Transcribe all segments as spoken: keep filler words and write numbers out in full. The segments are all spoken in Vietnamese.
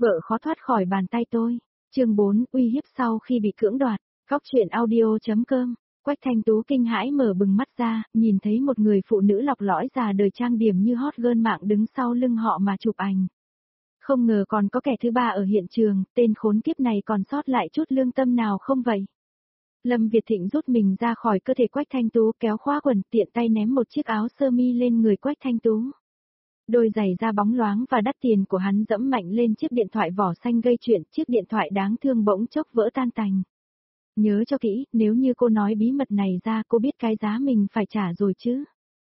Vợ khó thoát khỏi bàn tay tôi. Chương bốn, uy hiếp sau khi bị cưỡng đoạt. Góc truyện audio.com. Quách Thanh Tú kinh hãi mở bừng mắt ra, nhìn thấy một người phụ nữ lọc lõi già đời trang điểm như hot girl mạng đứng sau lưng họ mà chụp ảnh. Không ngờ còn có kẻ thứ ba ở hiện trường, tên khốn kiếp này còn sót lại chút lương tâm nào không vậy? Lâm Việt Thịnh rút mình ra khỏi cơ thể Quách Thanh Tú, kéo khóa quần, tiện tay ném một chiếc áo sơ mi lên người Quách Thanh Tú. Đôi giày da bóng loáng và đắt tiền của hắn dẫm mạnh lên chiếc điện thoại vỏ xanh gây chuyện, chiếc điện thoại đáng thương bỗng chốc vỡ tan tành. Nhớ cho kỹ, nếu như cô nói bí mật này ra cô biết cái giá mình phải trả rồi chứ.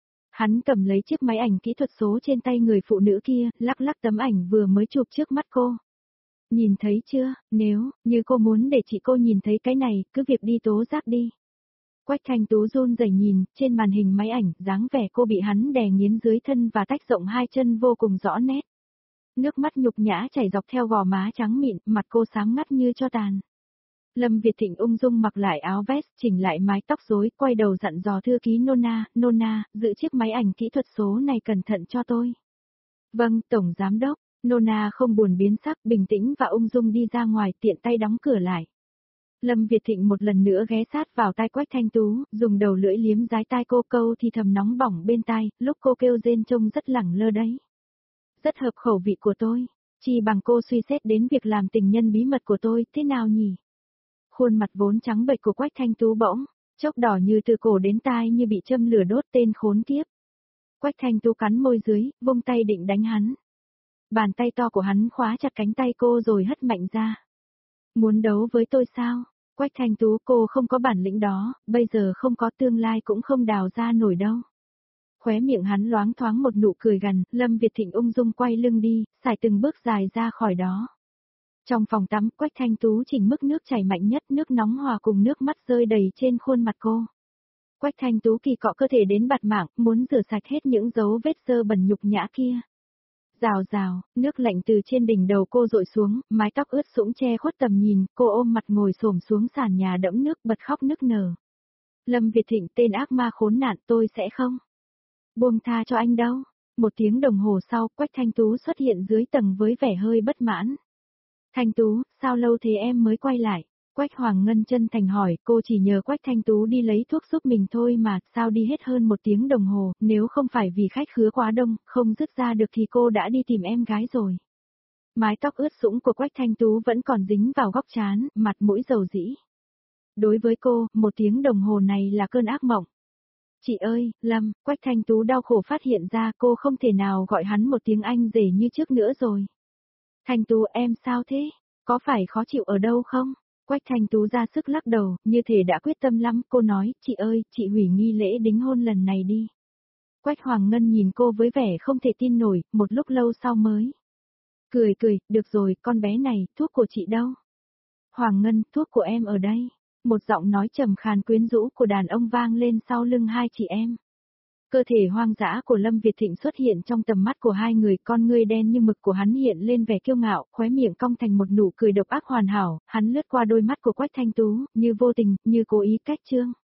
Hắn cầm lấy chiếc máy ảnh kỹ thuật số trên tay người phụ nữ kia, lắc lắc tấm ảnh vừa mới chụp trước mắt cô. Nhìn thấy chưa, nếu như cô muốn để chị cô nhìn thấy cái này, cứ việc đi tố giác đi. Quách Thanh Tú run rẩy nhìn, trên màn hình máy ảnh, dáng vẻ cô bị hắn đè nghiến dưới thân và tách rộng hai chân vô cùng rõ nét. Nước mắt nhục nhã chảy dọc theo gò má trắng mịn, mặt cô xám ngắt như tro tàn. Lâm Việt Thịnh ung dung mặc lại áo vest, chỉnh lại mái tóc rối, quay đầu dặn dò thư ký Nona, Nona, giữ chiếc máy ảnh kỹ thuật số này cẩn thận cho tôi. Vâng, Tổng Giám đốc. Nona không buồn biến sắc, bình tĩnh và ung dung đi ra ngoài, tiện tay đóng cửa lại. Lâm Việt Thịnh một lần nữa ghé sát vào tai Quách Thanh Tú, dùng đầu lưỡi liếm dái tai cô, câu thì thầm nóng bỏng bên tai, lúc cô kêu rên trông rất lẳng lơ đấy. Rất hợp khẩu vị của tôi, chỉ bằng cô suy xét đến việc làm tình nhân bí mật của tôi, thế nào nhỉ? Khuôn mặt vốn trắng bệch của Quách Thanh Tú bỗng chốc đỏ như từ cổ đến tai như bị châm lửa đốt, tên khốn kiếp. Quách Thanh Tú cắn môi dưới, vung tay định đánh hắn. Bàn tay to của hắn khóa chặt cánh tay cô rồi hất mạnh ra. Muốn đấu với tôi sao? Quách Thanh Tú, cô không có bản lĩnh đó, bây giờ không có tương lai cũng không đào ra nổi đâu. Khóe miệng hắn loáng thoáng một nụ cười gằn, Lâm Việt Thịnh ung dung quay lưng đi, xài từng bước dài ra khỏi đó. Trong phòng tắm, Quách Thanh Tú chỉnh mức nước chảy mạnh nhất, nước nóng hòa cùng nước mắt rơi đầy trên khuôn mặt cô. Quách Thanh Tú kỳ cọ cơ thể đến bạt mạng, muốn rửa sạch hết những dấu vết dơ bẩn nhục nhã kia. Rào rào, nước lạnh từ trên đỉnh đầu cô dội xuống, mái tóc ướt sũng che khuất tầm nhìn, cô ôm mặt ngồi xổm xuống sàn nhà đẫm nước bật khóc nức nở. Lâm Việt Thịnh, tên ác ma khốn nạn, tôi sẽ không buông tha cho anh đâu. Một tiếng đồng hồ sau, Quách Thanh Tú xuất hiện dưới tầng với vẻ hơi bất mãn. Thanh Tú, sao lâu thế em mới quay lại? Quách Hoàng Ngân chân thành hỏi, cô chỉ nhờ Quách Thanh Tú đi lấy thuốc giúp mình thôi mà, sao đi hết hơn một tiếng đồng hồ, nếu không phải vì khách khứa quá đông, không dứt ra được thì cô đã đi tìm em gái rồi. Mái tóc ướt sũng của Quách Thanh Tú vẫn còn dính vào góc trán, mặt mũi dầu dĩ. Đối với cô, một tiếng đồng hồ này là cơn ác mộng. Chị ơi, Lâm, Quách Thanh Tú đau khổ phát hiện ra cô không thể nào gọi hắn một tiếng anh rể như trước nữa rồi. Thanh Tú, em sao thế? Có phải khó chịu ở đâu không? Quách Thanh Tú ra sức lắc đầu, như thể đã quyết tâm lắm, cô nói, chị ơi, chị hủy nghi lễ đính hôn lần này đi. Quách Hoàng Ngân nhìn cô với vẻ không thể tin nổi, một lúc lâu sau mới cười cười, được rồi, con bé này, thuốc của chị đâu? Hoàng Ngân, thuốc của em ở đây. Một giọng nói trầm khàn quyến rũ của đàn ông vang lên sau lưng hai chị em. Cơ thể hoang dã của Lâm Việt Thịnh xuất hiện trong tầm mắt của hai người, con ngươi đen như mực của hắn hiện lên vẻ kiêu ngạo, khóe miệng cong thành một nụ cười độc ác hoàn hảo, hắn lướt qua đôi mắt của Quách Thanh Tú, như vô tình, như cố ý cách chương.